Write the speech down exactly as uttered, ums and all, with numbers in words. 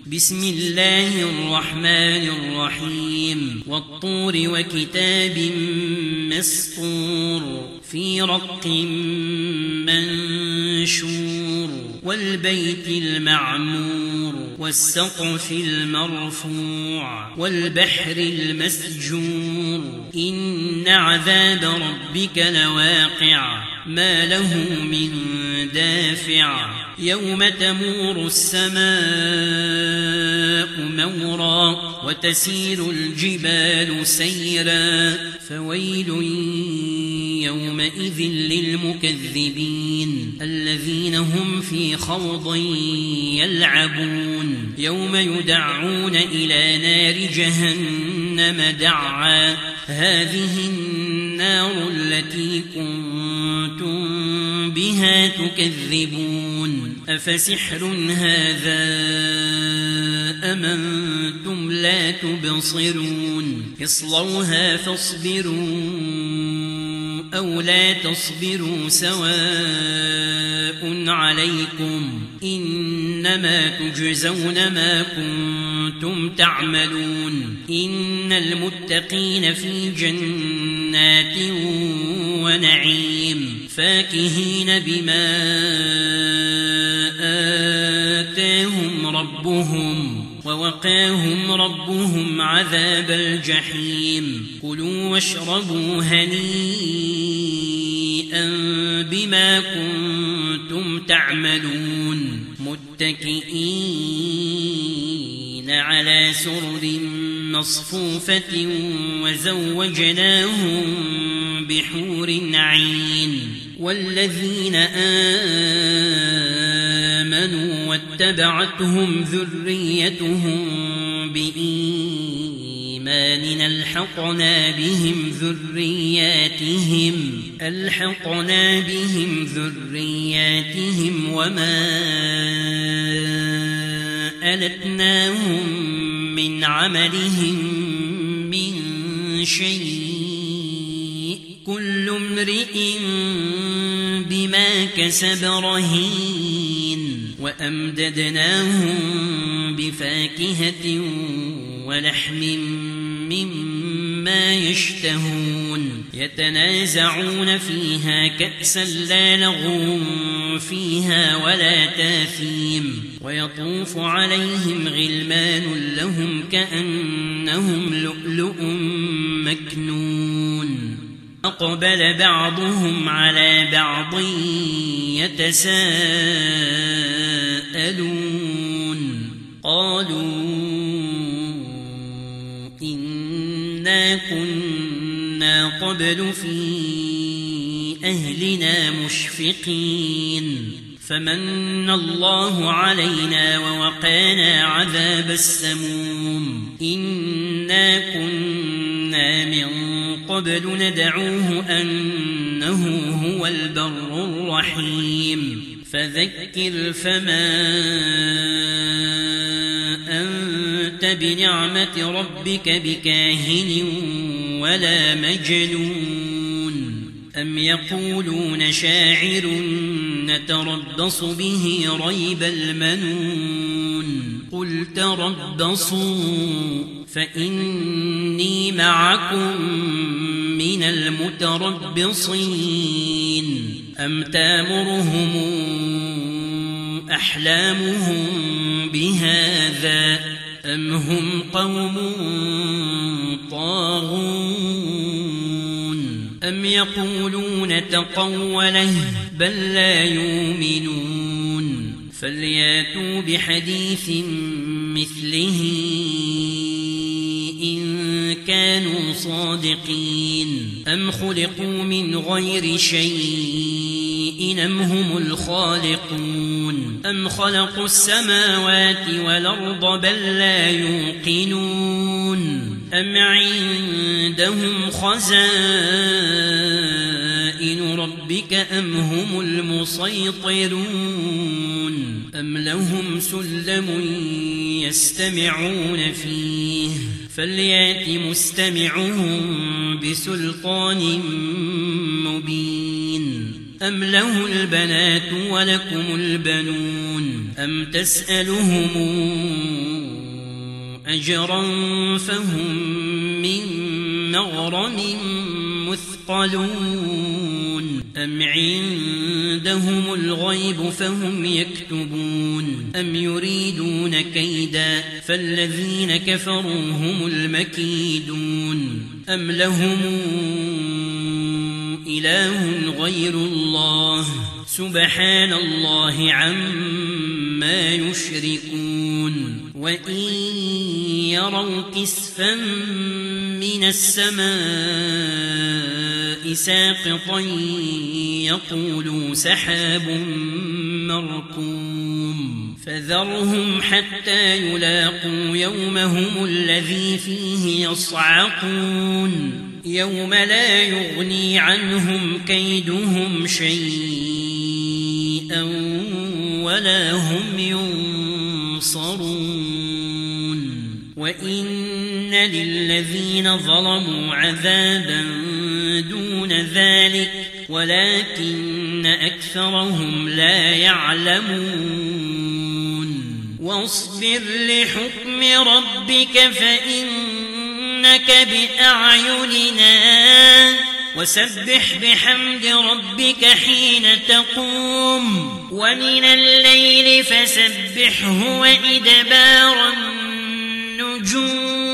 بسم الله الرحمن الرحيم والطور وكتاب مسطور في رق منشور والبيت المعمور والسقف المرفوع والبحر المسجور إن عذاب ربك لواقع ما له من دافع يوم تمور السماء مورا وتسير الجبال سيرا فويل يومئذ للمكذبين الذين هم في خوض يلعبون يوم يدعون إلى نار جهنم دعا هذه النار التي كنتم بها تكذبون أفسحر هذا أم أنتم لا تبصرون اصلوها فاصبروا أو لا تصبروا سواء عليكم إنما تجزون ما كنتم تعملون إن المتقين في جنات ونعيم فاكهين بما آتاهم ربهم ووقاهم ربهم عذاب الجحيم كلوا واشربوا هنيئا بما كنتم تعملون متكئين على سرر مصفوفة وزوجناهم بحور عين والذين آمنوا واتبعتهم ذريتهم بإيمان ألحقنا بهم ذرياتهم ألحقنا بهم ذرياتهم وما ألتناهم من عملهم من شيء كل امرئ بما كسب رهين وأمددناهم بفاكهة ولحم مما يشتهون يتنازعون فيها كأسا لا لغو فيها ولا تاثيم ويطوف عليهم غلمان لهم كأنهم لؤلؤ مكنون أقبل بعضهم على بعض يتساءلون قالوا إنا كنا قبل في أهلنا مشفقين فمن الله علينا ووقانا عذاب السموم إنا كنا من قبل ندعوه أنه هو البر الرحيم فذكر فما أنت بنعمة ربك بكاهن ولا مجنون أم يقولون شاعر نتربص به ريب المنون قل تربصوا فإني معكم من المتربصين أم تامرهم أحلامهم بهذا أم هم قوم طاغون أم يقولون تقوله بل لا يؤمنون فلياتوا بحديث مثله إن كانوا صادقين أم خلقوا من غير شيء أم هم الخالقون أم خلقوا السماوات والأرض بل لا يوقنون أم عندهم خزائن ربك أم هم المسيطرون أم لهم سلم يستمعون فيه فليات مستمعهم بسلطان مبين أم له البنات ولكم البنون أم تسألهم فجرا فهم من مغرم مثقلون أم عندهم الغيب فهم يكتبون أم يريدون كيدا فالذين كفروا هم المكيدون أم لهم إله غير الله سبحان الله عما يشركون وإن يروا كسفا من السماء ساقطا يقولوا سحاب مركوم فذرهم حتى يلاقوا يومهم الذي فيه يصعقون يوم لا يغني عنهم كيدهم شيئا ولا هم ينصرون وإن للذين ظلموا عذابا دون ذلك ولكن أكثرهم لا يعلمون واصبر لحكم ربك فإنك بأعيننا وسبح بحمد ربك حين تقوم ومن الليل فسبحه وإدبار النجوم